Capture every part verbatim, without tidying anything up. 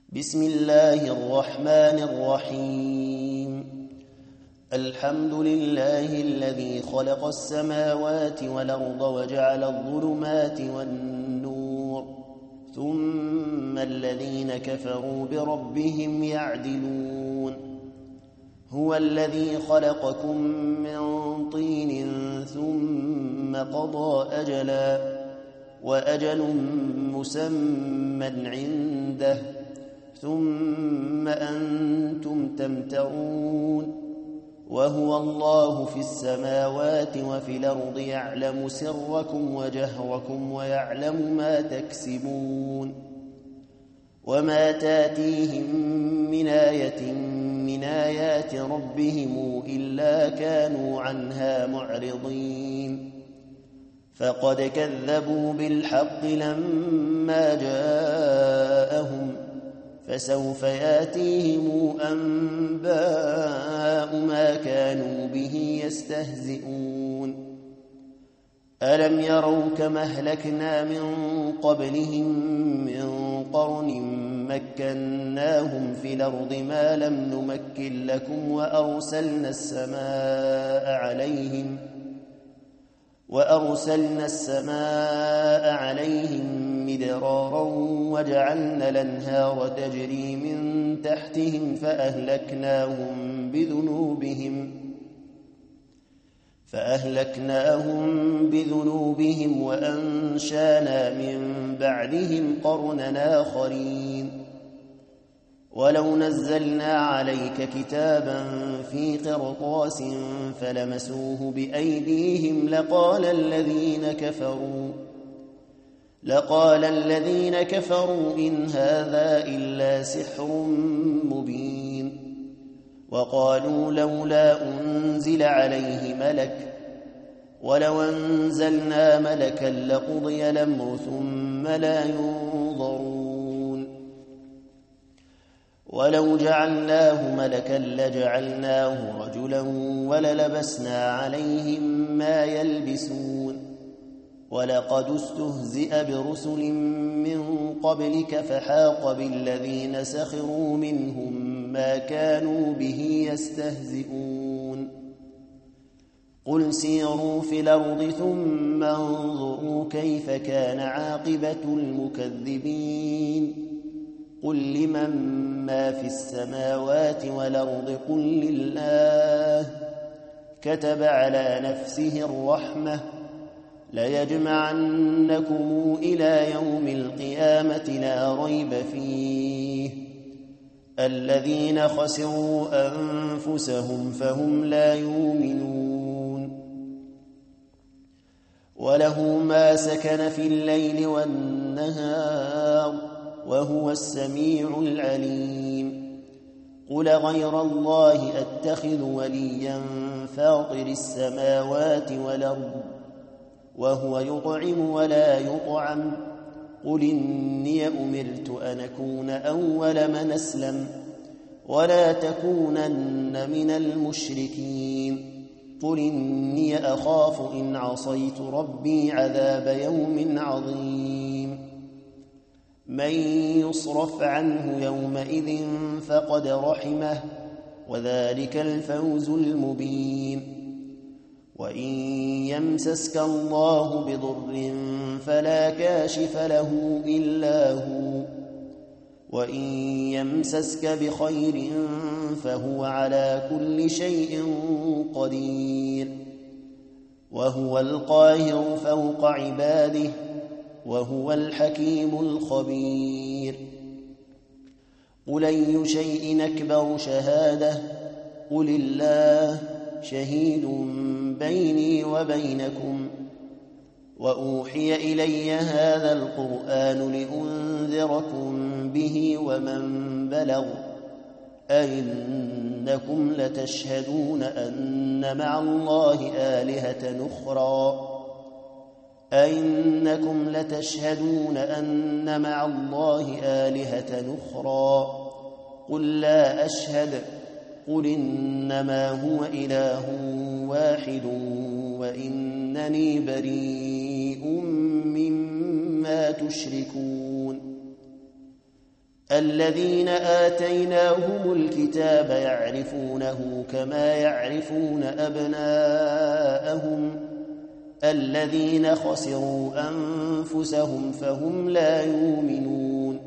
بسم الله الرحمن الرحيم الحمد لله الذي خلق السماوات والأرض وجعل الظلمات والنور ثم الذين كفروا بربهم يعدلون هو الذي خلقكم من طين ثم قضى أجلا وأجل مسمى عنده ثم أنتم تمترون وهو الله في السماوات وفي الأرض يعلم سركم وجهركم ويعلم ما تكسبون وما تاتيهم من آية من آيات ربهم إلا كانوا عنها معرضين فقد كذبوا بالحق لما جاءهم فسوف ياتيهم أنباء ما كانوا به يستهزئون ألم يروا كما أهلكنا من قبلهم من قرن مكناهم في الأرض ما لم نمكن لكم وأرسلنا السماء عليهم وأرسلنا السماء عليهم مدرارا وجعلنا الأنهار تجري من تحتهم فأهلكناهم بذنوبهم فأهلكناهم بذنوبهم وأنشانا من بعدهم قرنا آخرين ولو نزلنا عليك كتابا في قرطاس فلمسوه بأيديهم لقال الذين كفروا لقال الذين كفروا إن هذا إلا سحر مبين وقالوا لولا أنزل عليه ملك ولو أنزلنا ملكا لقضي الأمر ثم لا ينظرون ولو جعلناه ملكا لجعلناه رجلا وللبسنا عليهم ما يلبسون ولقد استهزئ برسل من قبلك فحاق بالذين سخروا منهم ما كانوا به يستهزئون قل سيروا في الأرض ثم انظروا كيف كان عاقبة المكذبين قل لمن ما في السماوات والأرض قل لله كتب على نفسه الرحمة ليجمعنكم إلى يوم القيامة لا ريب فيه الذين خسروا أنفسهم فهم لا يؤمنون وله ما سكن في الليل والنهار وهو السميع العليم قل غير الله أتخذ وليا فاطر السماوات والأرض وهو يطعم ولا يطعم قل إني أمرت أن أكون أول من أسلم ولا تكونن من المشركين قل إني أخاف إن عصيت ربي عذاب يوم عظيم من يصرف عنه يومئذ فقد رحمه وذلك الفوز المبين وإن يمسسك الله بضر فلا كاشف له إلا هو وإن يمسسك بخير فهو على كل شيء قدير وهو القاهر فوق عباده وهو الحكيم الخبير قل أي شيء أكبر شهادة قل الله شهيد بيني وبينكم وأوحي إلي هذا القرآن لأنذركم به ومن بلغ أئنكم لتشهدون أن مع الله آلهة أخرى أئنكم لتشهدون أن مع الله آلهة أخرى قل لا أشهد قل إنما هو إله واحد وإنني بريء مما تشركون الذين آتيناهم الكتاب يعرفونه كما يعرفون أبناءهم الذين خسروا أنفسهم فهم لا يؤمنون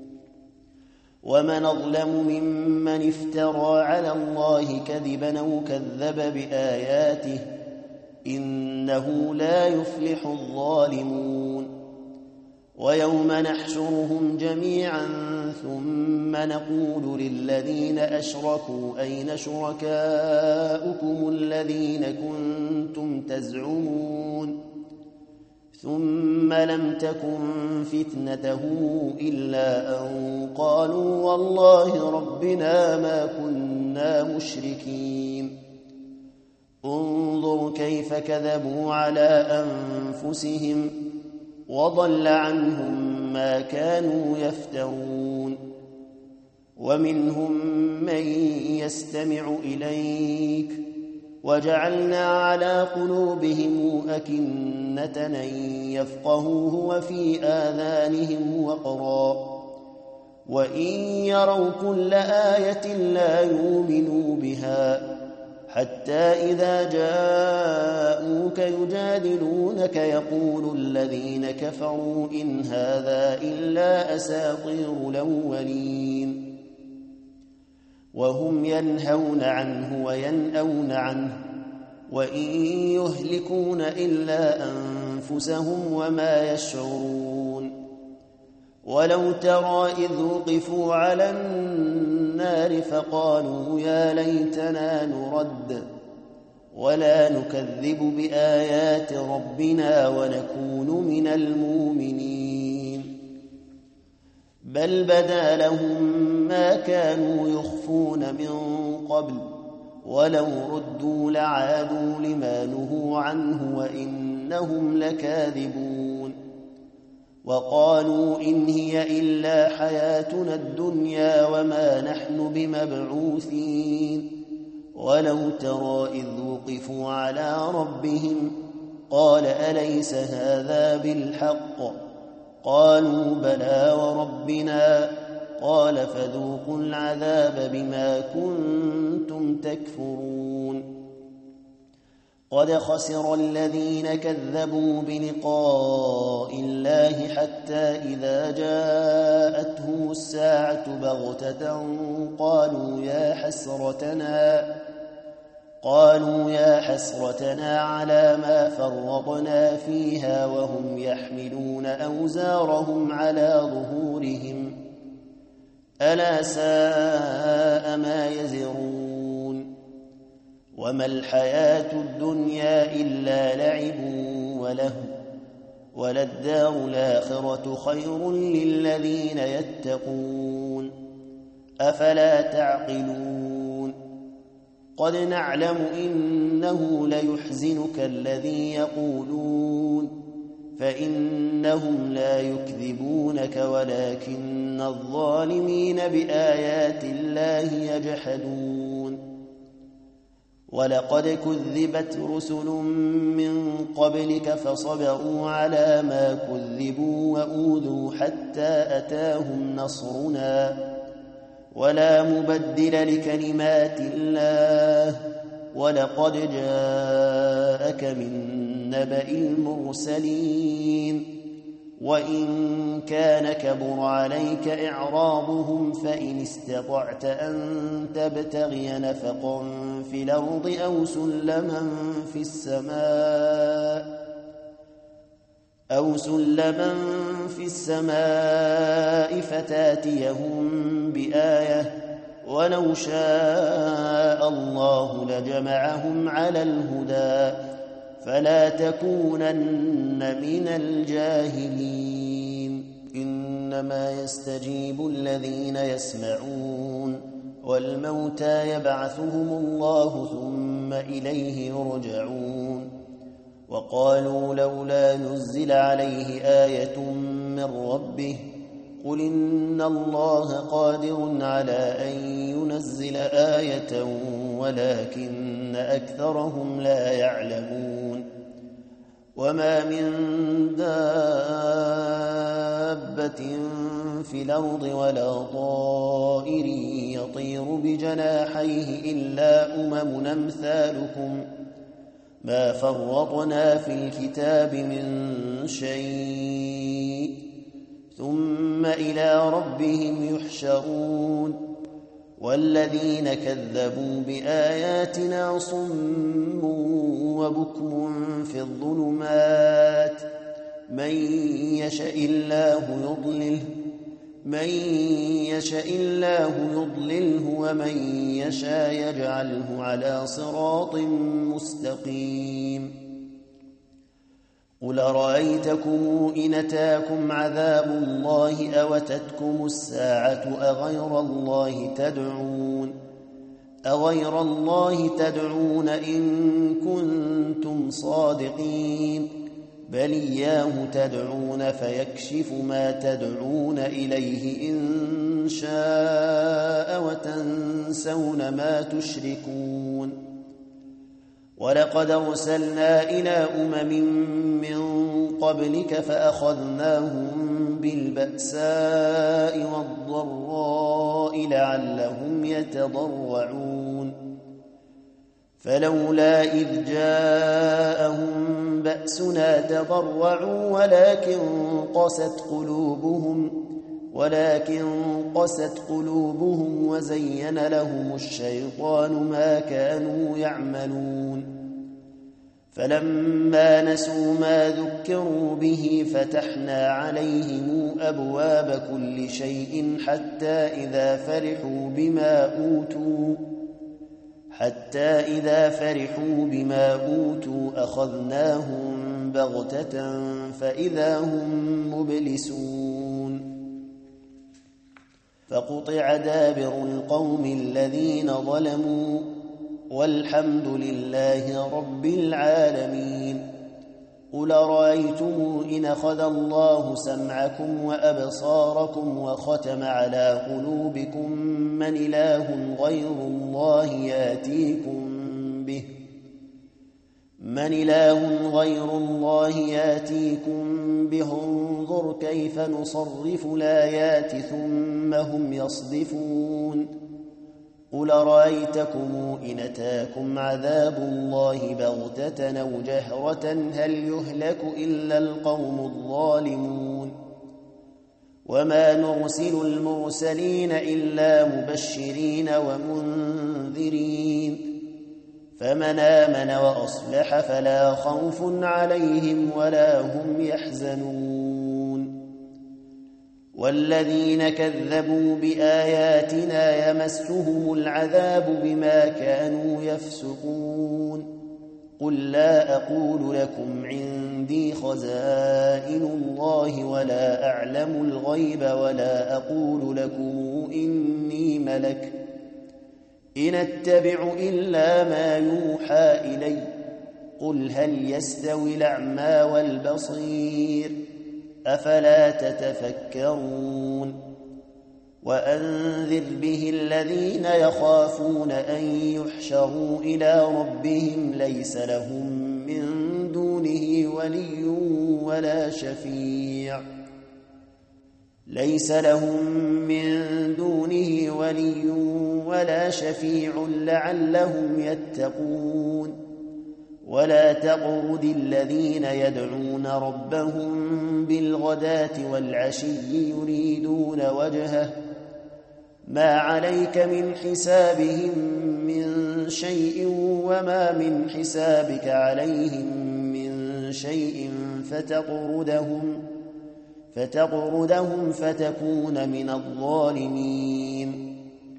ومن أظلم ممن افترى على الله كذبا أو كذب بآياته إنه لا يفلح الظالمون ويوم نحشرهم جميعا ثم نقول للذين أشركوا أين شركاؤكم الذين كنتم تزعمون ثم لم تكن فتنتهم إلا أن قالوا والله ربنا ما كنا مشركين انظر كيف كذبوا على أنفسهم وضل عنهم ما كانوا يفترون ومنهم من يستمع إليك وجعلنا على قلوبهم أكنة أن يفقهوه وفي آذانهم وقرا وإن يروا كل آية لا يؤمنوا بها حتى إذا جاءوك يجادلونك يقول الذين كفروا إن هذا إلا أساطير الأولين وهم ينهون عنه وينأون عنه وإن يهلكون إلا أنفسهم وما يشعرون ولو ترى إذ وقفوا على النار فقالوا يا ليتنا نرد ولا نكذب بآيات ربنا ونكون من المؤمنين بل بدا لهم ما كانوا يخفون من قبل ولو ردوا لعادوا لما نهوا عنه وإنهم لكاذبون وقالوا إن هي إلا حياتنا الدنيا وما نحن بمبعوثين ولو ترى إذ وقفوا على ربهم قال أليس هذا بالحق قالوا بلى وربنا قال فذوقوا العذاب بما كنتم تكفرون قد خسر الذين كذبوا بلقاء الله حتى إذا جاءتهم الساعة بغتة قالوا يا حسرتنا قالوا يا حسرتنا على ما فرطنا فيها وهم يحملون أوزارهم على ظهورهم ألا ساء ما يزرون وما الحياة الدنيا إلا لعب وله وللدار الآخرة خير للذين يتقون أفلا تعقلون قد نعلم إنه ليحزنك الذي يقولون فإنهم لا يكذبونك ولكن الظالمين بآيات الله يجحدون ولقد كذبت رسل من قبلك فصبروا على ما كذبوا وأوذوا حتى أتاهم نصرنا ولا مبدل لكلمات الله ولقد جاءك من نبأ المرسلين وإن كان كبر عليك إعراضهم فإن استطعت أن تبتغي نفقا في الأرض أو سلما في السماء أو سلما في السماء فتاتيهم بآية ولو شاء الله لجمعهم على الهدى فلا تكونن من الجاهلين إنما يستجيب الذين يسمعون والموتى يبعثهم الله ثم إليه يرجعون وقالوا لولا نزل عليه آية من ربه قل إن الله قادر على أن ينزل آية ولكن أكثرهم لا يعلمون وما من دابة في الأرض ولا طائر يطير بجناحيه إلا أمم أمثالكم ما فرطنا في الكتاب من شيء ثم إلى ربهم يحشرون والذين كذبوا بآياتنا صم وبكم في الظلمات من يشاء الله يضلله من يشاء الله يضلله ومن يشاء يجعله على صراط مستقيم قل أرأيتكم إن أتاكم عذاب الله أوتتكم الساعة أغير الله تدعون أغير الله تدعون إن كنتم صادقين بل إياه تدعون فيكشف ما تدعون إليه إن شاء وتنسون ما تشركون ولقد أرسلنا إلى أمم من قبلك فأخذناهم بالبأساء والضراء لعلهم يتضرعون فلولا إذ جاءهم بأسنا تضرعوا ولكن قست قلوبهم ولكن قست قلوبهم وزين لهم الشيطان ما كانوا يعملون فلما نسوا ما ذكروا به فتحنا عليهم أبواب كل شيء حتى إذا فرحوا بما أوتوا حتى إذا فرحوا بما أوتوا أخذناهم بغتة فإذا هم مبلسون فقطع دابر القوم الذين ظلموا والحمد لله رب العالمين قل رأيتم إن أخذ الله سمعكم وأبصاركم وختم على قلوبكم من إله غير الله ياتيكم به من إله غير الله ياتيكم به انظر كيف نصرف الآيات ثم هم يصدفون قل رأيتكم إن أتاكم عذاب الله بغتة أو جهرة هل يهلك إلا القوم الظالمون وما نرسل المرسلين إلا مبشرين ومنذرين فمن آمن وأصلح فلا خوف عليهم ولا هم يحزنون والذين كذبوا بآياتنا يمسهم العذاب بما كانوا يفسقون قل لا أقول لكم عندي خزائن الله ولا أعلم الغيب ولا أقول لكم إني ملك إن أتبع إلا ما يوحى إلي قل هل يستوي الأعمى والبصير أفلا تتفكرون وأنذر به الذين يخافون أن يحشروا إلى ربهم ليس لهم من دونه ولي ولا شفيع ليس لهم من دونه ولي ولا شفيع لعلهم يتقون ولا تطرد الذين يدعون ربهم بالغداة والعشي يريدون وجهه ما عليك من حسابهم من شيء وما من حسابك عليهم من شيء فتطردهم فتطردهم فتكون من الظالمين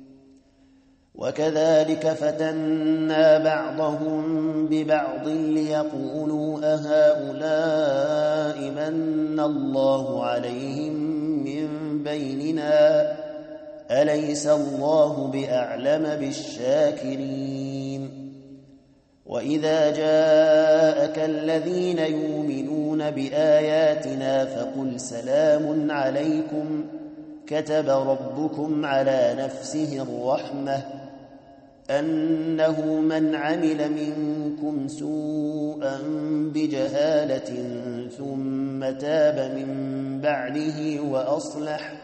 وكذلك فتنا بعضهم ببعض ليقولوا أهؤلاء من الله عليهم من بيننا أليس الله بأعلم بالشاكرين وإذا جاءك الذين يؤمنون بآياتنا فقل سلام عليكم كتب ربكم على نفسه الرحمة أنه من عمل منكم سوءا بجهالة ثم تاب من بعده وأصلح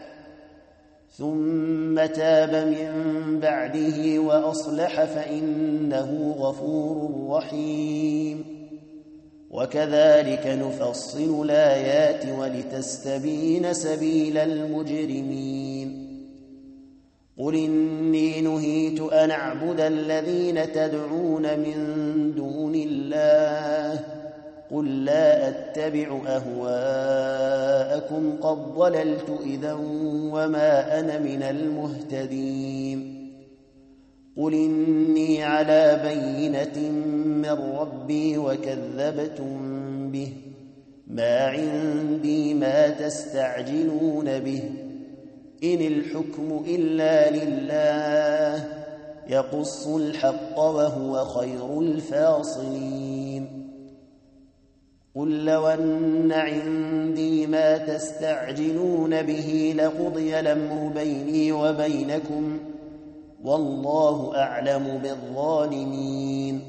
ثم تاب من بعده وأصلح فإنه غفور رحيم. وكذلك نفصل الآيات ولتستبين سبيل المجرمين. قل إني نهيت أن أعبد الذين تدعون من دون الله قل لا أتبع أهواءكم قد ضللت إذا وما أنا من المهتدين. قل إني على بينة من ربي وكذبتم به ما عندي ما تستعجلون به إن الحكم إلا لله يقص الحق وهو خير الفاصلين. قل لو أن عندي ما تستعجلون به لقضي الأمر بيني وبينكم والله أعلم بالظالمين.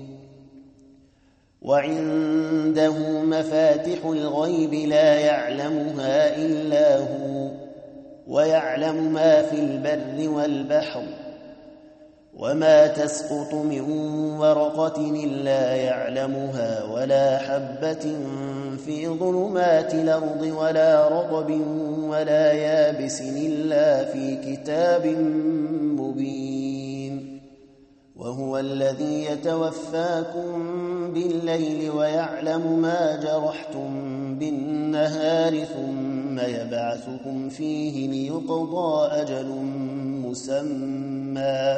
وعنده مفاتح الغيب لا يعلمها إلا هو ويعلم ما في البر والبحر وما تسقط من ورقة إلا يعلمها ولا حبة في ظلمات الأرض ولا رطب ولا يابس إلا في كتاب مبين. وهو الذي يتوفاكم بالليل ويعلم ما جرحتم بالنهار ثم يبعثكم فيه ليقضى أجل مسمى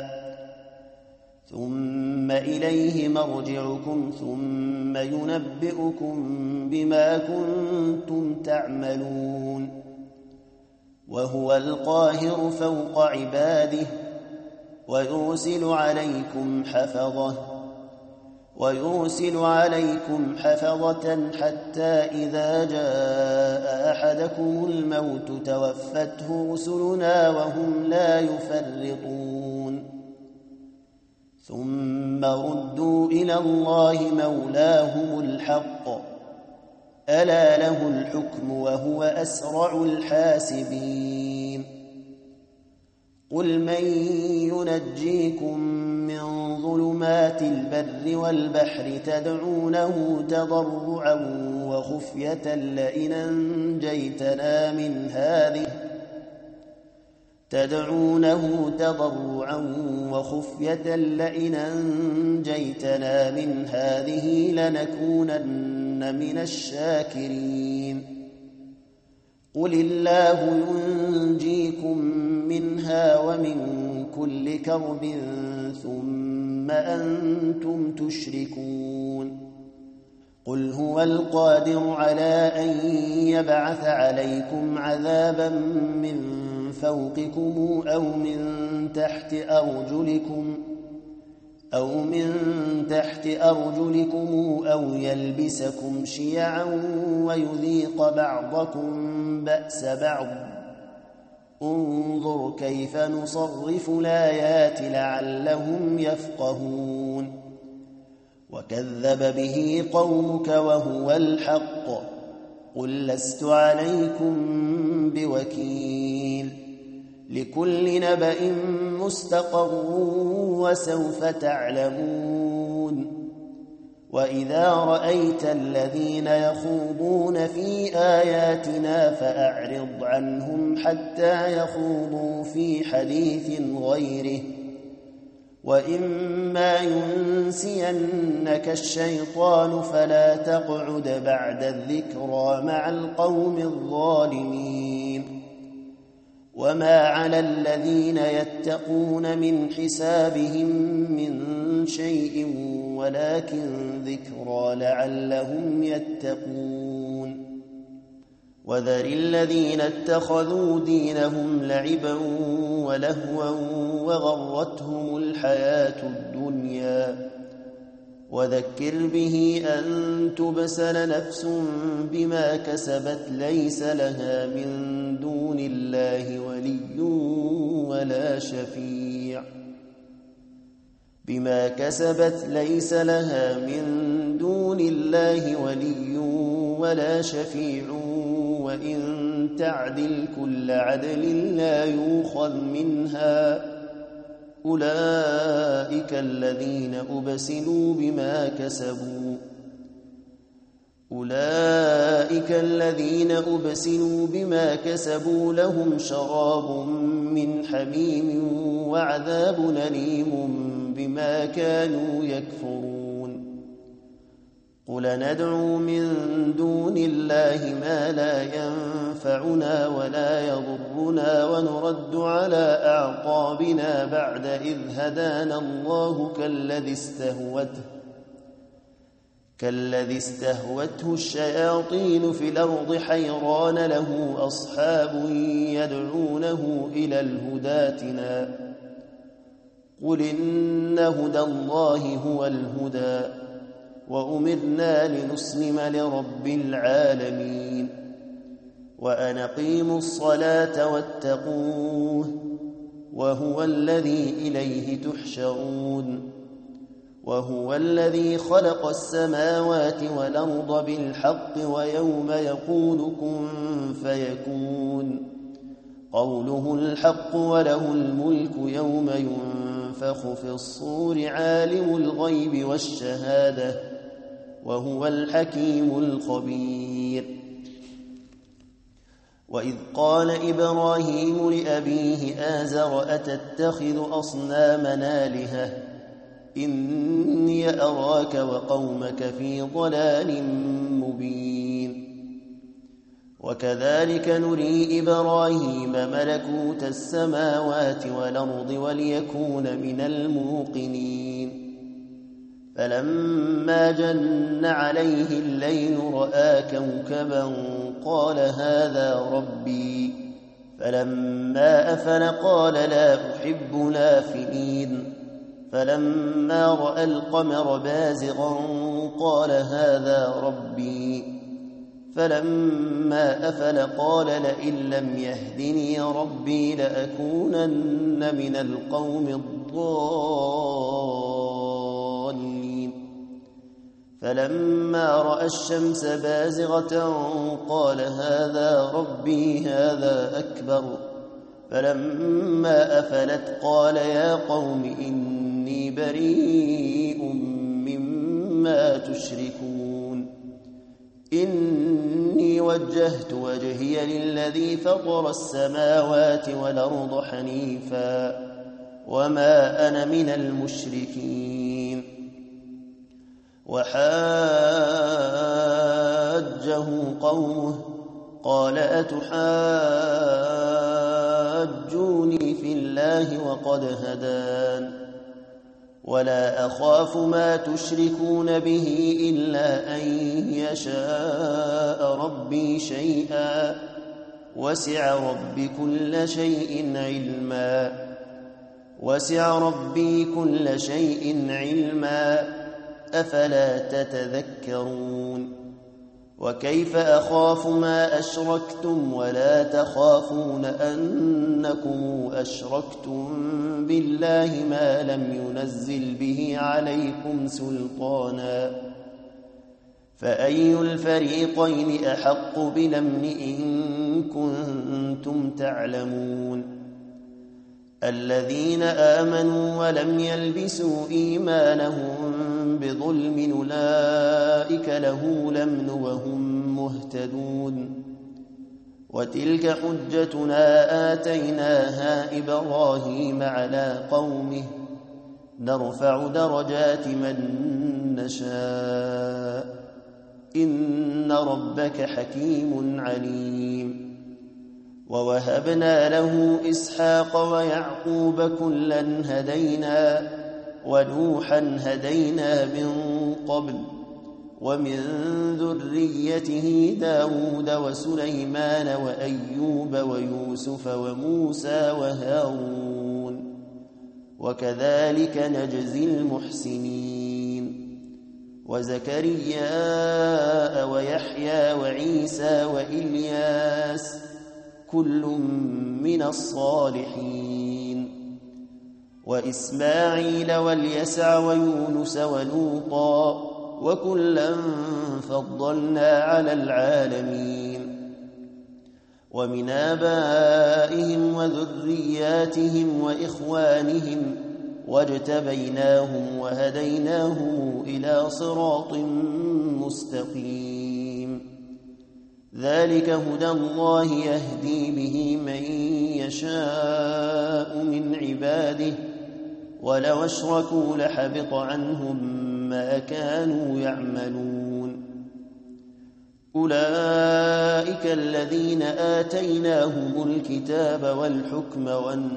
ثم إليه مرجعكم ثم ينبئكم بما كنتم تعملون. وهو القاهر فوق عباده ويرسل عليكم حفظه ويرسل عليكم حفظة حتى إذا جاء أحدكم الموت توفته رسلنا وهم لا يفرطون ثم ردوا إلى الله مولاهم الحق ألا له الحكم وهو أسرع الحاسبين. قل من ينجيكم من ظلمات البر والبحر تدعونه تضرعا وخفية لئن أنجيتنا من هذه تدعونه تضرعا وخفية لئن أنجيتنا من هذه لنكونن من الشاكرين. قل الله ينجيكم منها ومن كل كرب ثم أنتم تشركون. قل هو القادر على أن يبعث عليكم عذابا من فوقكم أو من تحت أرجلكم أو من تحت أرجلكم أو يلبسكم شيعا ويذيق بعضكم بأس بعض انظر كيف نصرف الآيات لعلهم يفقهون. وكذب به قومك وهو الحق قل لست عليكم بوكيل لكل نبأ مستقر وسوف تعلمون. وإذا رأيت الذين يخوضون في آياتنا فأعرض عنهم حتى يخوضوا في حديث غيره وإما ينسينك الشيطان فلا تقعد بعد الذكرى مع القوم الظالمين. وما على الذين يتقون من حسابهم من شيء ولكن ذكرى لعلهم يتقون. وذر الذين اتخذوا دينهم لعبا ولهوا وغرتهم الحياة الدنيا وذكر به أن تبسل نفس بما كسبت ليس لها من دون الله ولي ولا شفيع بما كسبت ليس لها من دون الله ولي ولا شفيع وإن تعدل كل عدل لا يؤخذ منها أولئك الذين أبسلوا بما كسبوا أولئك الذين أبسلوا بما كسبوا لهم شراب من حميم وعذاب أليم بما كانوا يكفرون قل ندعو من دون الله ما لا ينفعنا ولا يضرنا ونرد على أعقابنا بعد إذ هدانا الله كالذي استهوته كالذي استهوته الشياطين في الأرض حيران له أصحاب يدعونه إلى الهدى ائتنا قل إن هدى الله هو الهدى وأمرنا لنسلم لرب العالمين وأن أقيموا الصلاة واتقوه وهو الذي إليه تحشرون وهو الذي خلق السماوات والأرض بالحق ويوم يقول كن فيكون قوله الحق وله الملك يوم ينفخ في الصور عالم الغيب والشهادة وهو الحكيم الخبير وإذ قال إبراهيم لأبيه آزر أتتخذ أصنامنا آلهة إني أراك وقومك في ضلال مبين وكذلك نري إبراهيم ملكوت السماوات والأرض وليكون من الموقنين فلما جن عليه الليل رأى كوكبا قال هذا ربي فلما أفل قال لا أحب الآفلين فلما رأى القمر بازغا قال هذا ربي فلما أفل قال لئن لم يهدني ربي لأكونن من القوم الضالين فلما رأى الشمس بازغة قال هذا ربي هذا أكبر فلما أفلت قال يا قوم إني بريء مما تشركون إني وجهت وجهي للذي فطر السماوات والأرض حنيفا وما أنا من المشركين وحاجه قومه قال أتحاجوني في الله وقد هدان ولا أخاف ما تشركون به إلا أن يشاء ربي شيئا وسع ربي كل شيء علما وسع ربي كل شيء علما أفلا تتذكرون وكيف أخاف ما أشركتم ولا تخافون أنكم أشركتم بالله ما لم ينزل به عليكم سلطانا فأي الفريقين أحق بالأمن إن كنتم تعلمون الذين آمنوا ولم يلبسوا إيمانهم بظلم أولئك له الأمن وهم مهتدون وتلك حجتنا آتيناها إبراهيم على قومه نرفع درجات من نشاء إن ربك حكيم عليم ووهبنا له إسحاق ويعقوب كلا هدينا ونوحا هدينا من قبل ومن ذريته داود وسليمان وأيوب ويوسف وموسى وهارون وكذلك نجزي المحسنين وزكريا ويحيى وعيسى وإلياس كل من الصالحين وإسماعيل واليسع ويونس ولوطا وكلا فضلنا على العالمين ومن آبائهم وذرياتهم وإخوانهم واجتبيناهم وهديناهم إلى صراط مستقيم ذلك هدى الله يهدي به من يشاء من عباده ولو أشركوا لحبط عنهم ما كانوا يعملون أولئك الذين آتيناهم الكتاب والحكم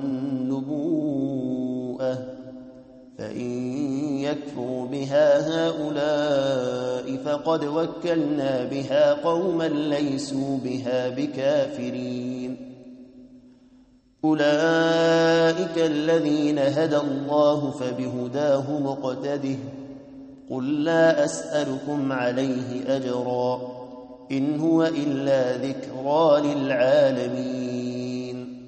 والنبوءة فإن يكفر بها هؤلاء فقد وكلنا بها قوما ليسوا بها بكافرين أولئك الذين هدى الله فبهداه مقتده قل لا أسألكم عليه أجرا إن هو إلا ذكرى للعالمين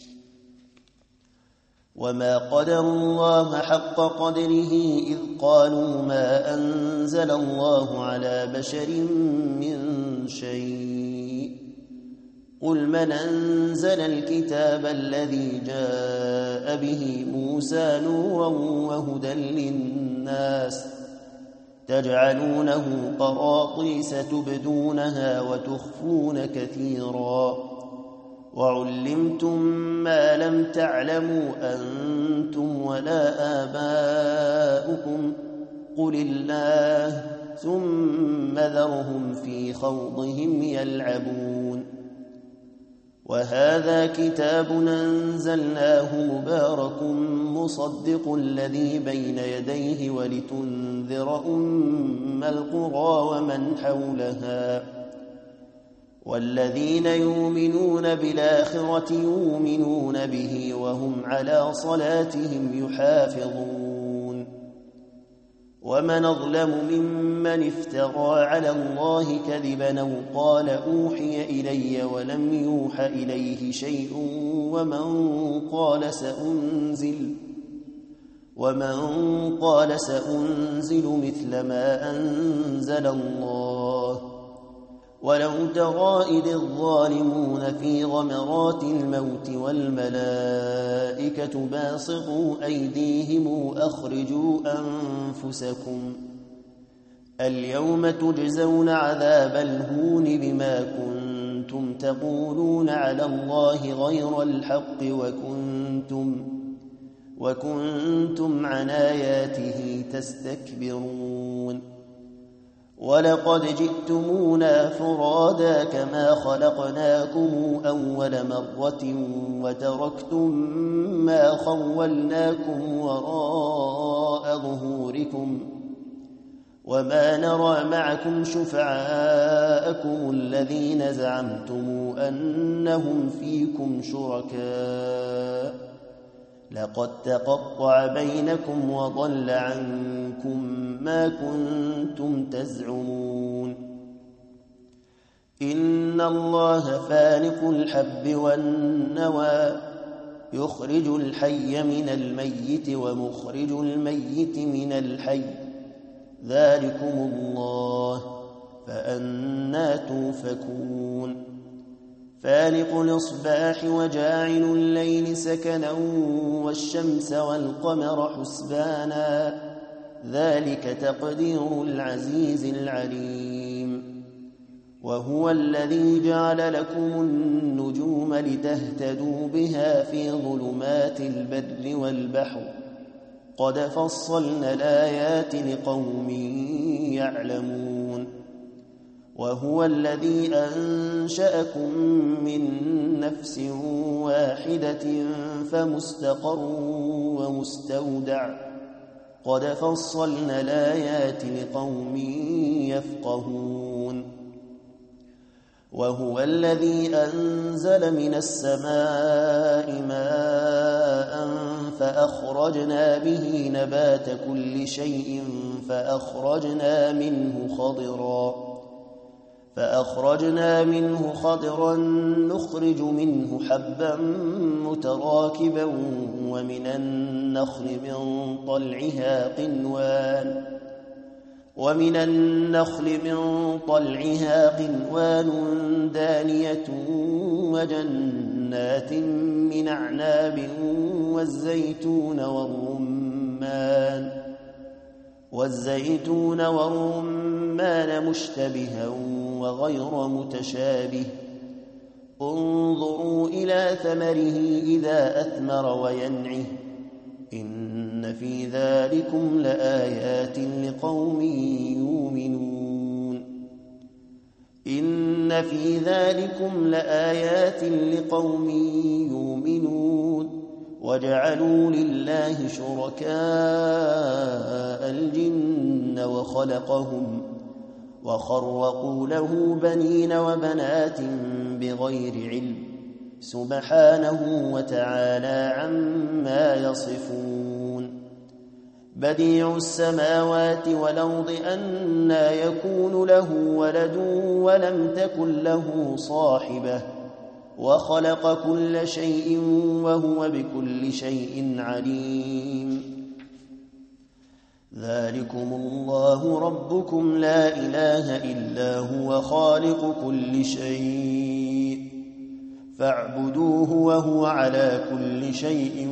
وما قدروا الله حق قدره إذ قالوا ما أنزل الله على بشر من شيء قل من أنزل الكتاب الذي جاء به موسى نورا وهدى للناس تجعلونه قراطيس تبدونها وتخفون كثيرا وعلمتم ما لم تعلموا أنتم ولا آباؤكم قل الله ثم ذرهم في خوضهم يلعبون وهذا كتاب أنزلناه مبارك مصدق الذي بين يديه ولتنذر أم القرى ومن حولها والذين يؤمنون بالآخرة يؤمنون به وهم على صلاتهم يحافظون ومن أظلم ممن افترى على الله كذبا أو قال أوحي إلي ولم يوح إليه شيء ومن قال سأنزل ومن قال سأنزل مثل ما أنزل الله ولو ترى إذ الظالمون في غمرات الموت والملائكة باسطوا أيديهم أخرجوا أنفسكم اليوم تجزون عذاب الهون بما كنتم تقولون على الله غير الحق وكنتم وكنتم عن آياته تستكبرون ولقد جئتمونا فرادا كما خلقناكم أول مرة وتركتم ما خولناكم وراء ظهوركم وما نرى معكم شفعاءكم الذين زعمتم أنهم فيكم شركاء لقد تقطع بينكم وضل عنكم ما كنتم تزعمون إن الله فالق الحب والنوى يخرج الحي من الميت ومخرج الميت من الحي ذلكم الله فأنى توفكون فالق الإصباح وجاعل الليل سكنا والشمس والقمر حسبانا ذلك تقدير العزيز العليم وهو الذي جعل لكم النجوم لتهتدوا بها في ظلمات البر والبحر قد فصلنا الآيات لقوم يعلمون وهو الذي أنشأكم من نفس واحدة فمستقر ومستودع قد فصلنا الآيات لقوم يفقهون وهو الذي أنزل من السماء ماء فأخرجنا به نبات كل شيء فأخرجنا منه خضرا فأخرجنا منه خضرا نخرج منه حبا متراكبا ومن النخل من طلعها قنوان ومن النخل من طلعها قنوان دانية وجنات من أعناب والزيتون والرمان والزيتون والرمان مشتبها وغير متشابه انظروا إلى ثمره إذا أثمر وينعه إن في ذلكم لآيات لقوم يؤمنون إن في ذلكم لآيات لقوم يؤمنون وجعلوا لله شركاء الجن وخلقهم وخرقوا له بنين وبنات بغير علم سبحانه وتعالى عما يصفون بديع السماوات والأرض أنى يكون له ولد ولم تكن له صاحبة وخلق كل شيء وهو بكل شيء عليم ذلكم الله ربكم لا إله إلا هو خالق كل شيء فاعبدوه وهو على كل شيء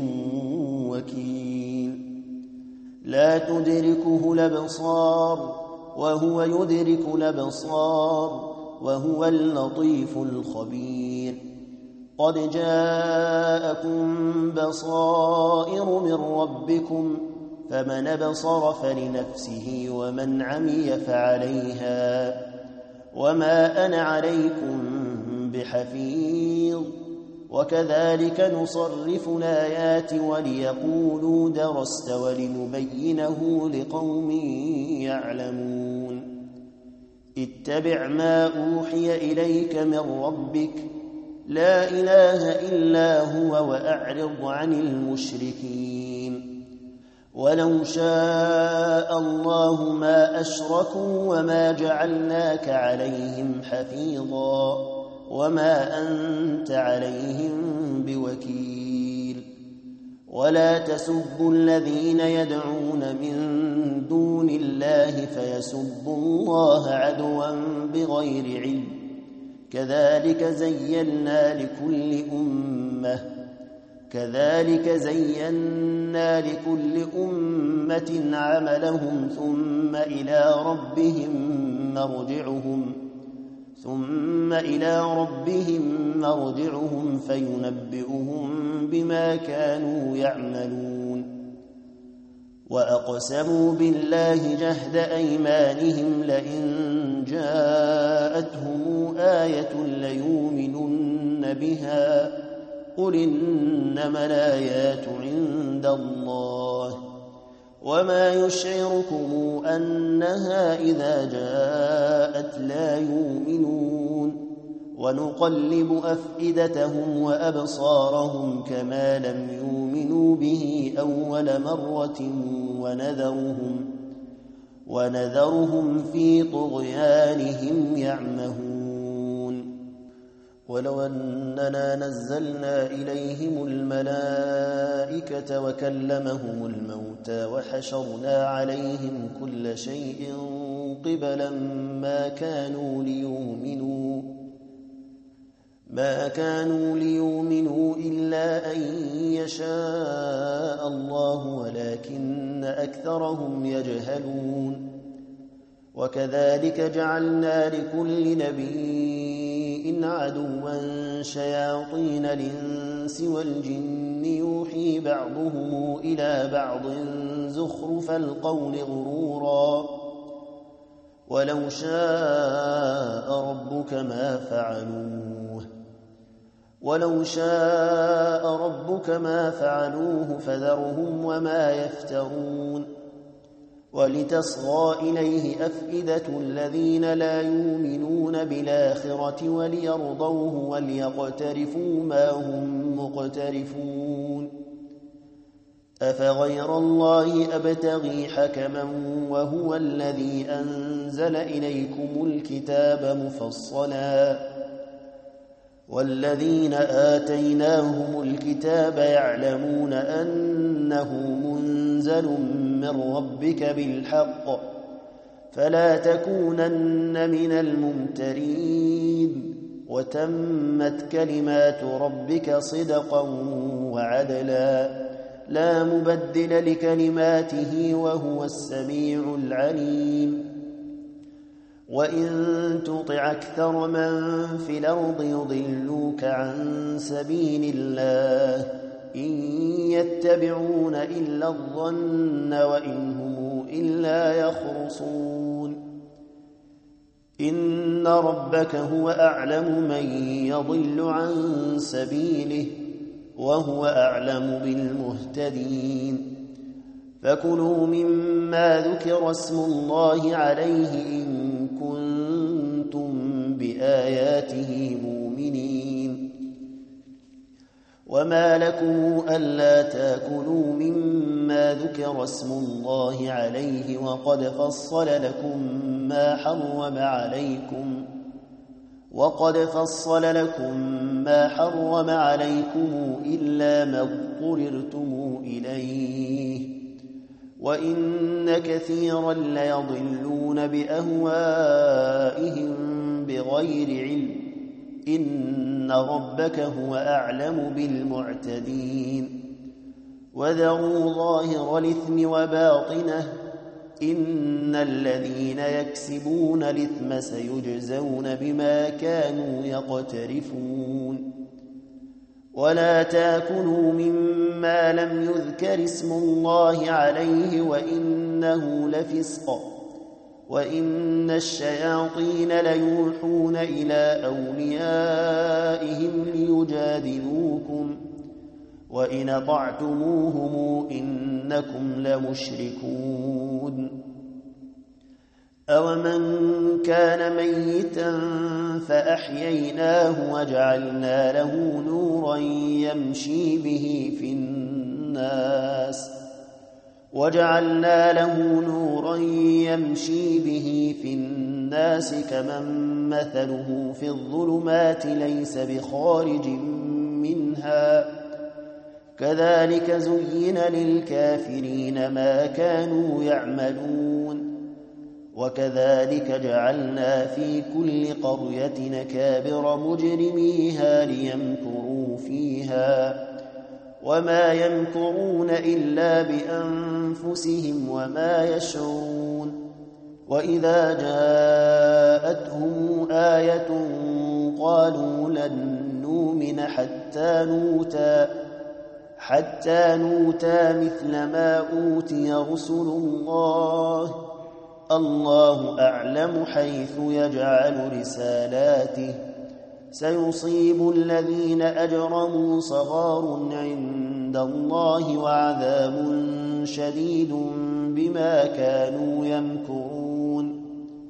وكيل لا تدركه الأبصار وهو يدرك الأبصار وهو اللطيف الخبير قد جاءكم بصائر من ربكم فمن أبصر فلنفسه ومن عمي فعليها وما أنا عليكم بحفيظ وكذلك نصرف الآيات وليقولوا درست ولنبينه لقوم يعلمون اتبع ما أوحي إليك من ربك لا إله إلا هو وأعرض عن المشركين ولو شاء الله ما أشركوا وما جعلناك عليهم حفيظا وما أنت عليهم بوكيل ولا تسبوا الذين يدعون من دون الله فيسبوا الله عدوا بغير علم كذلك زينا لكل أمة كذلك زينا لكل أمة عملهم ثم إلى ربهم مرجعهم ثم إلى ربهم مرجعهم فينبئهم بما كانوا يعملون وأقسموا بالله جهد أيمانهم لئن جاءتهم آية ليؤمنن بها قل إنما الآيات عند الله وما يشعركم أنها إذا جاءت لا يؤمنون ونقلب أفئدتهم وأبصارهم كما لم يؤمنوا به أول مرة ونذرهم ونذرهم في طغيانهم يعمهون ولو أننا نزلنا إليهم الملائكة وكلمهم الموتى وحشرنا عليهم كل شيء قبلا ما كانوا ليؤمنوا ما كانوا ليؤمنوا إلا أن يشاء الله ولكن أكثرهم يجهلون وكذلك جعلنا لكل نبي عدوا شياطين الإنس والجن يوحي بعضهم إلى بعض زخرف القول غرورا ولو شاء ربك ما فعلوه ولو شاء ربك ما فعلوه فذرهم وما يفترون ولتصغى إليه أفئدة الذين لا يؤمنون بالآخرة وليرضوه وليقترفوا ما هم مقترفون أفغير الله أبتغي حكما وهو الذي أنزل إليكم الكتاب مفصلا والذين آتيناهم الكتاب يعلمون أنه منزل من ربك بالحق فلا تكونن من الممترين وتمت كلمات ربك صدقا وعدلا لا مبدل لكلماته وهو السميع العليم وإن تطع أكثر من في الأرض يضلوك عن سبيل الله إن يتبعون إلا الظن وإن هم إلا يخرصون إن ربك هو أعلم من يضل عن سبيله وهو أعلم بالمهتدين فكلوا مما ذكر اسم الله عليه إن كنتم بآياته مؤمنين وما لكم ألا تأكلوا مما ذكر اسم الله عليه وقد فصل لكم ما حرم عليكم وقد فصل لكم ما حرم عليكم إلا ما اضطررتم إليه وإن كثيرا ليضلون بأهوائهم بغير علم إن ربك هو أعلم بالمعتدين وذروا ظاهر الإثم وباطنه إن الذين يكسبون الإثم سيجزون بما كانوا يقترفون ولا تأكلوا مما لم يذكر اسم الله عليه وإنه لفسق وإن الشياطين ليوحون إلى أوليائهم ليجادلوكم وإن أطعتموهم إنكم لمشركون أومن كان ميتا فأحييناه وجعلنا له نورا يمشي به في الناس وجعلنا له نورا يمشي به في الناس كمن مثله في الظلمات ليس بخارج منها كذلك زين للكافرين ما كانوا يعملون وكذلك جعلنا في كل قرية نكابر مجرميها ليمكروا فيها وما يمكرون إلا بأنفسهم وما يشعرون وإذا جاءتهم آية قالوا لن نؤمن حتى نؤتى حتى نؤتى مثل ما أوتي رسل الله الله أعلم حيث يجعل رسالاته سيصيب الذين أجرموا صغار عند الله وعذاب شديد بما كانوا يمكرون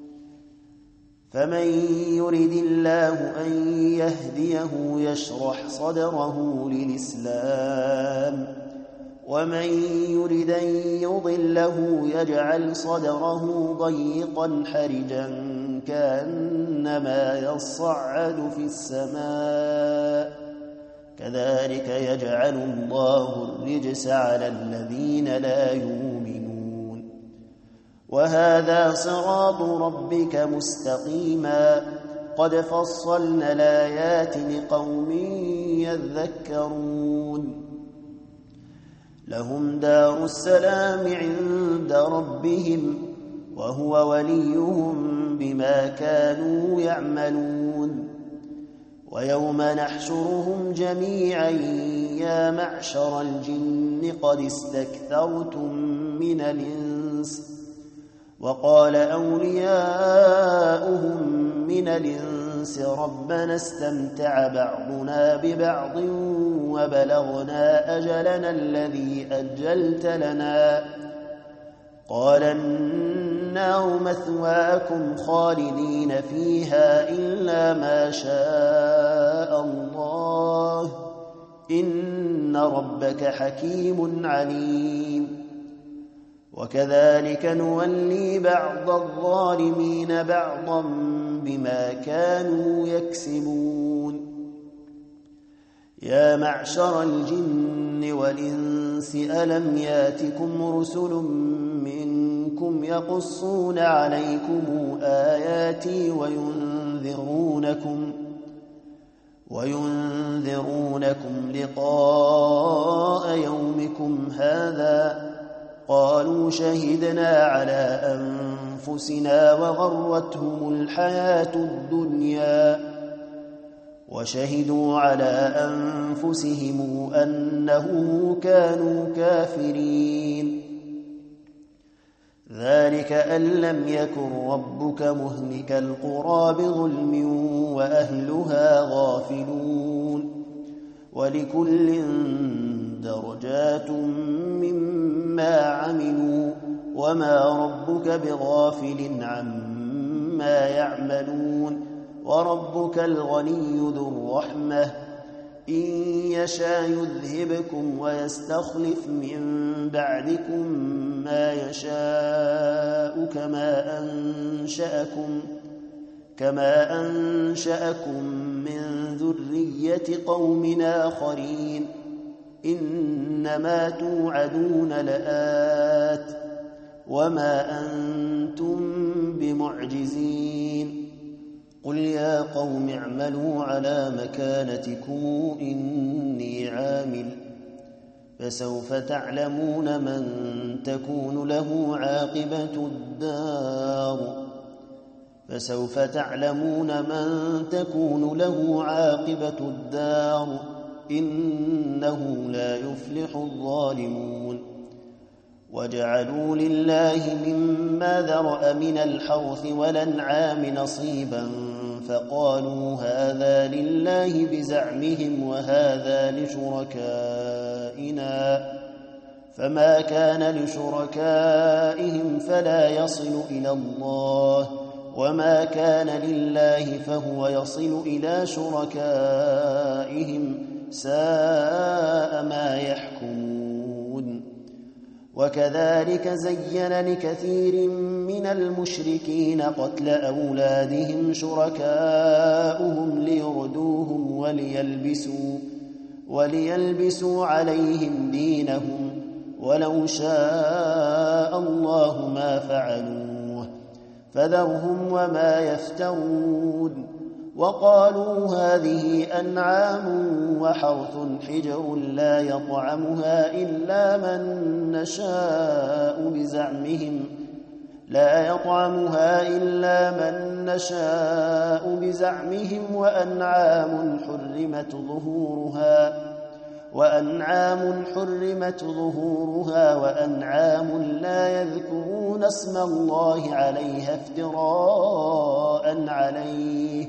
فمن يرد الله أن يهديه يشرح صدره للإسلام ومن يرد أن يضله يجعل صدره ضيقا حرجا كأنما يصعد في السماء كذلك يجعل الله الرجس على الذين لا يؤمنون وهذا صراط ربك مستقيما قد فصلنا الآيات لقوم يذكرون لهم دار السلام عند ربهم وهو وليهم بما كانوا يعملون ويوم نحشرهم جميعا يا معشر الجن قد استكثرتم من الإنس وقال أولياؤهم من الإنس ربنا استمتع بعضنا ببعض وبلغنا أجلنا الذي أجلت لنا قال النار مثواكم خالدين فيها إلا ما شاء الله إن ربك حكيم عليم وكذلك نولي بعض الظالمين بعضا بما كانوا يكسبون يا معشر الجن والإنس ألم ياتكم رسل منكم يقصون عليكم آياتي وينذرونكم وينذرونكم لقاء يومكم هذا قالوا شهدنا على أنفسنا وغرتهم الحياة الدنيا وشهدوا على أنفسهم أنهم كانوا كافرين ذلك أن لم يكن ربك مهلك القرى بظلم وأهلها غافلون ولكل درجات مما عملوا وما ربك بغافل عما يعملون وربك الغني ذو الرحمة إن يشاء يذهبكم ويستخلف من بعدكم ما يشاء كما أنشأكم كما أنشأكم من ذرية قوم آخرين إنما توعدون لآت وما أنتم بمعجزين قل يا قوم اعملوا على مكانتكم إني عامل فسوف تعلمون من تكون له عاقبة الدار فسوف تعلمون من تكون له عاقبة الدار إنه لا يفلح الظالمون وجعلوا لله مما ذرأ من الحرث والأنعام نصيبا فقالوا هذا لله بزعمهم وهذا لشركائنا فما كان لشركائهم فلا يصل إلى الله وما كان لله فهو يصل إلى شركائهم ساء ما يحكمون وكذلك زين لكثير من المشركين قتل أولادهم شركاؤهم ليردوهم وليلبسوا, وليلبسوا عليهم دينهم ولو شاء الله ما فعلوه فذرهم وما يفترون وقالوا هذه أنعام وحرث حجر لا يطعمها إلا من نشاء بزعمهم لا يطعمها إلا من نشاء بزعمهم وأنعام حرمت ظهورها وأنعام حرمت ظهورها وأنعام لا يذكرون اسم الله عليها افتراء عليه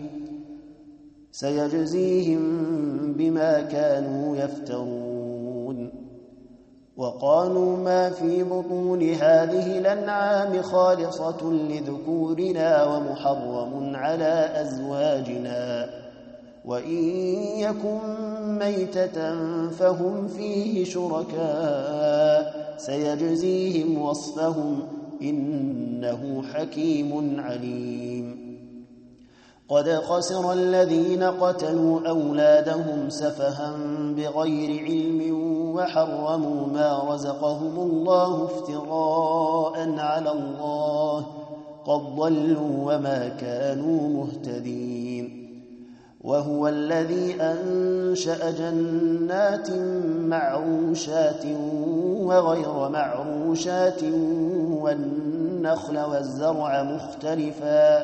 سيجزيهم بما كانوا يفترون وقالوا ما في بطون هذه الأنعام خالصة لذكورنا ومحرم على أزواجنا وإن يكن ميتة فهم فيه شركاء سيجزيهم وصفهم إنه حكيم عليم قد خسر الذين قتلوا أولادهم سفها بغير علم وحرموا ما رزقهم الله افتراء على الله قد ضلوا وما كانوا مهتدين وهو الذي أنشأ جنات معروشات وغير معروشات والنخل والزرع مختلفا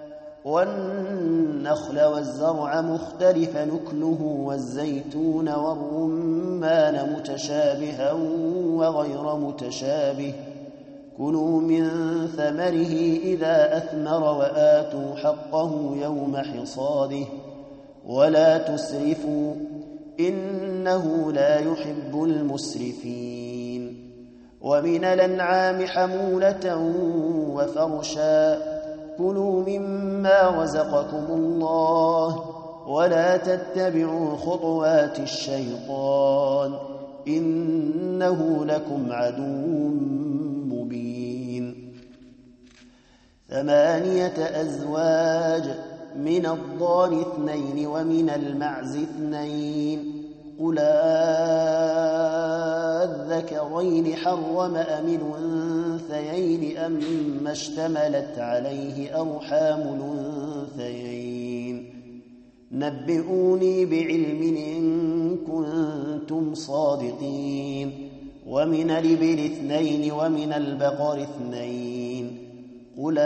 والنخل والزرع مختلفا نكله والزيتون والرمان متشابها وغير متشابه كلوا من ثمره إذا أثمر وآتوا حقه يوم حصاده ولا تسرفوا إنه لا يحب المسرفين ومن الأنعام حمولة وفرشا كلوا مما رزقكم الله ولا تتبعوا خطوات الشيطان إنه لكم عدو مبين. ثمانية أزواج من الضأن اثنين ومن المعز اثنين قل أذكرين حرم أم الأنثيين أما اشتملت عليه أرحام الأنثيين نبئوني بعلم إن كنتم صادقين. ومن الإبل اثنين ومن البقر اثنين قل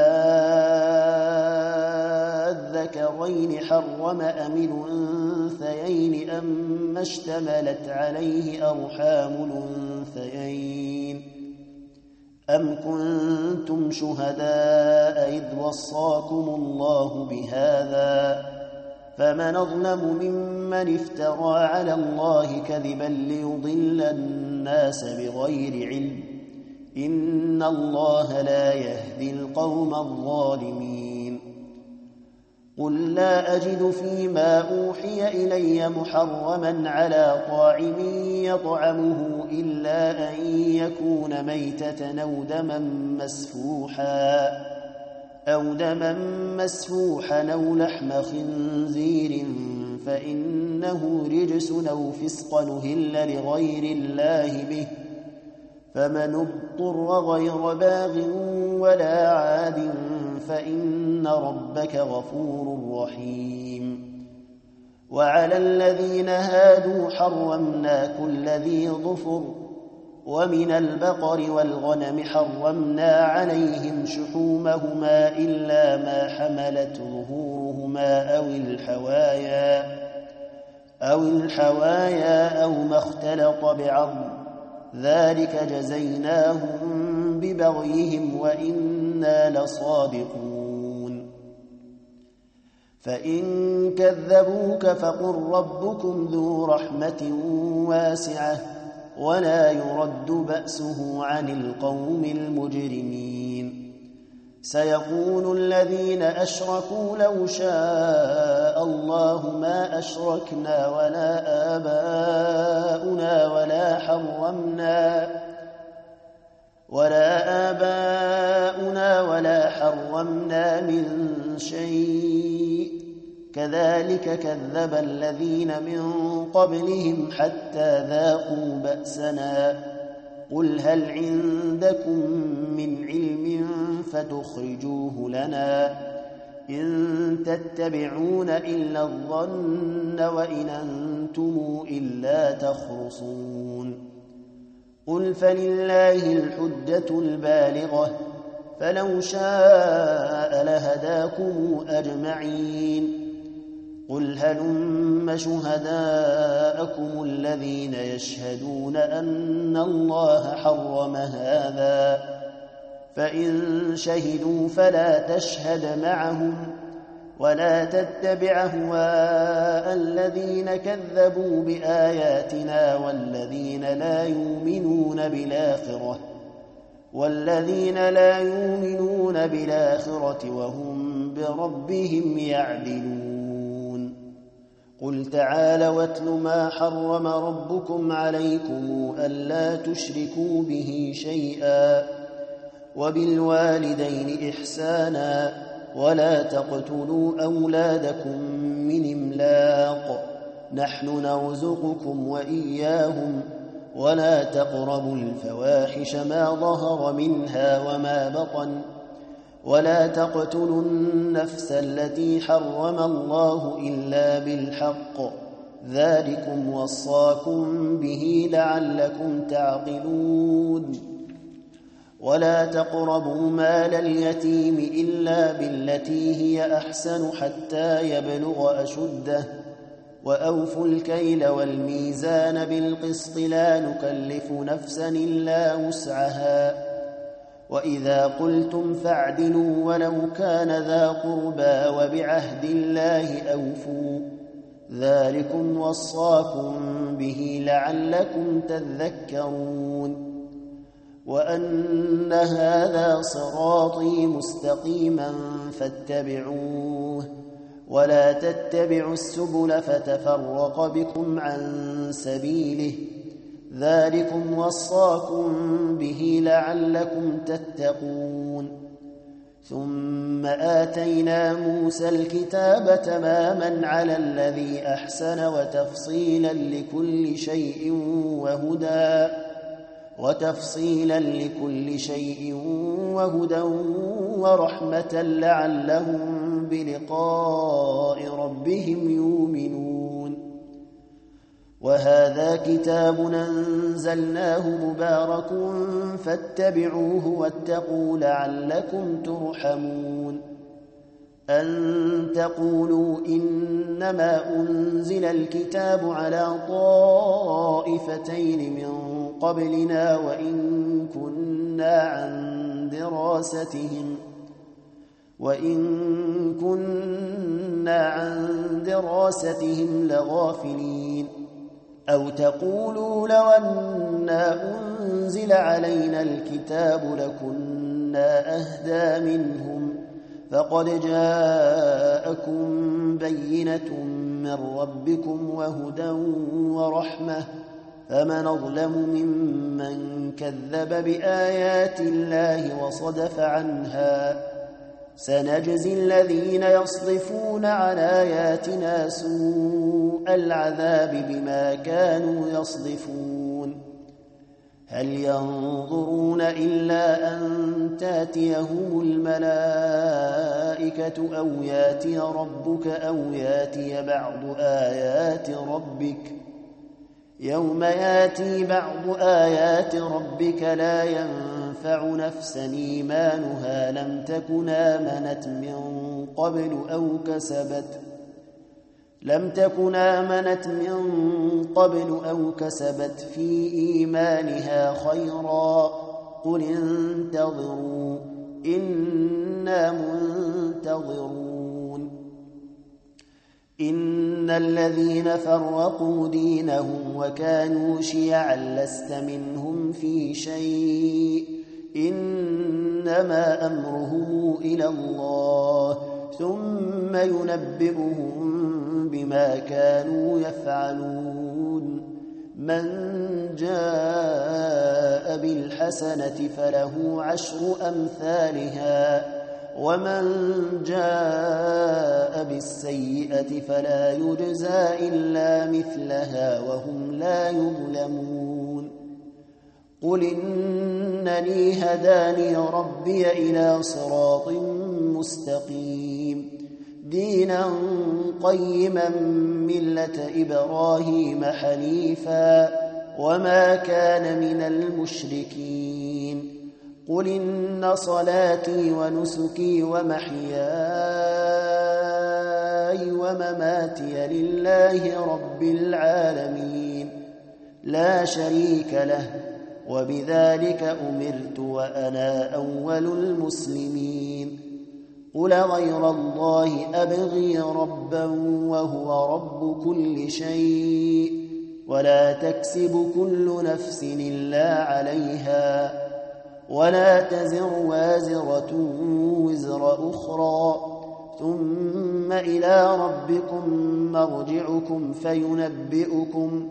أذكرين حرم أم الأنثيين أما اشتملت عليه أرحام الأنثيين أم كنتم شهداء إذ وصاكم الله بهذا فمن أظلم ممن افترى على الله كذبا ليضل الناس بغير علم إن الله لا يهدي القوم الظالمين. قل لا أجد فيما أوحي إلي محرما على طاعم يطعمه إلا أن يكون ميتة أو دما مسفوحا أو دما مسفوحا أو لحم خنزير فإنه رجس أو فسقا أهل لغير الله به فمن اضطر غير باغ ولا عاد فإن ربك غفور رحيم. وعلى الذين هادوا حرمنا كل ذي ظفر ومن البقر والغنم حرمنا عليهم شحومهما إلا ما حملت ظهورهما أو الحوايا أو الحوايا أو ما اختلط بعظم ذلك جزيناهم ببغيهم وإنا لصادقون. فإن كذبوك فقل ربكم ذو رحمة واسعة ولا يرد بأسه عن القوم المجرمين. سيقول الذين أشركوا لو شاء الله ما أشركنا ولا آباؤنا ولا حرمنا ولا آباؤنا ولا حرمنا من شيء كذلك كذب الذين من قبلهم حتى ذاقوا بأسنا قل هل عندكم من علم فتخرجوه لنا إن تتبعون إلا الظن وإن أنتم إلا تخرصون. قل فلله الحجة البالغة فلو شاء لهداكم أجمعين. قل هلم شهداءكم الذين يشهدون أن الله حرم هذا فإن شهدوا فلا تشهد معهم ولا تتبع أهواء الذين كذبوا بآياتنا والذين لا يؤمنون بالآخرة والذين لا يؤمنون بالآخرة وهم بربهم يعدلون. قل تعالوا واتل ما حرم ربكم عليكم ألا تشركوا به شيئا وبالوالدين إحسانا ولا تقتلوا أولادكم من إملاق نحن نرزقكم وإياهم ولا تقربوا الفواحش ما ظهر منها وما بطن ولا تقتلوا النفس التي حرم الله إلا بالحق ذلكم وصاكم به لعلكم تعقلون. ولا تقربوا مال اليتيم إلا بالتي هي أحسن حتى يبلغ أشده وأوفوا الكيل والميزان بالقسط لا نكلف نفسا إلا وسعها وإذا قلتم فاعدلوا ولو كان ذا قربى وبعهد الله أوفوا ذلكم وصاكم به لعلكم تذكرون. وأن هذا صراطي مستقيما فاتبعوه ولا تتبعوا السبل فتفرق بكم عن سبيله ذلكم وصاكم به لعلكم تتقون ثم آتينا موسى الكتاب تماما على الذي أحسن وتفصيلا لكل شيء وهدى وتفصيلا لكل شيء وهدى ورحمة لعلهم بلقاء ربهم يؤمنون وهذا كتاب أنزلناه مبارك فاتبعوه واتقوا لعلكم ترحمون أن تقولوا إنما أنزل الكتاب على طائفتين من قبلنا وإن كنا عن دراستهم وإن كنا عن دراستهم لغافلين أو تقولوا لو أنا أنزل علينا الكتاب لكنا أهدى منهم فقد جاءكم بينة من ربكم وهدى ورحمة فمن أظلم ممن كذب بآيات الله وصدف عنها سنجزي الذين يصدفون عن آياتنا سوء العذاب بما كانوا يصدفون هل ينظرون إلا أن تاتيهم الملائكة أو ياتي ربك أو ياتي بعض آيات ربك يوم ياتي بعض آيات ربك لا ينفع نفسا إيمانها لم تكن آمنت من قبل أو كسبت لم تكن آمنت من قبل أو كسبت في إيمانها خيرا قل انتظروا إنا منتظرون إن الذين فرقوا دينهم وكانوا شيعا لست منهم في شيء إنما أمرهم إلى الله ثم ينبئهم بما كانوا يفعلون من جاء بالحسنة فله عشر أمثالها ومن جاء بالسيئة فلا يجزى إلا مثلها وهم لا يظلمون قل إنني هداني ربي إلى صراط مستقيم دينا قيما ملة إبراهيم حنيفا وما كان من المشركين قل إن صلاتي ونسكي ومحياي ومماتي لله رب العالمين لا شريك له وبذلك أمرت وأنا أول المسلمين قل غير الله أبغي ربا وهو رب كل شيء ولا تكسب كل نفس إلا عليها ولا تزر وازرة وزر أخرى ثم إلى ربكم مرجعكم فينبئكم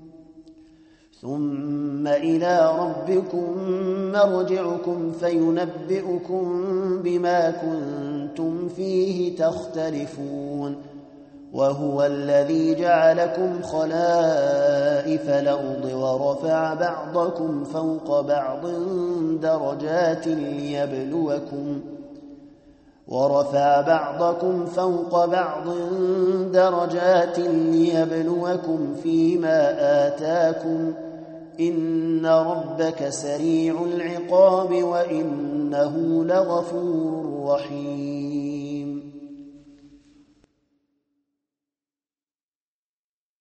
ثم إلى ربكم مرجعكم فينبئكم بما كنتم فيه تختلفون وهو الذي جعلكم خلائف الأرض ورفع بعضكم فوق بعض درجات ليبلوكم ورفع بعضكم فوق بعض درجات ليبلوكم فيما آتاكم إن ربك سريع العقاب وإنه لغفور رحيم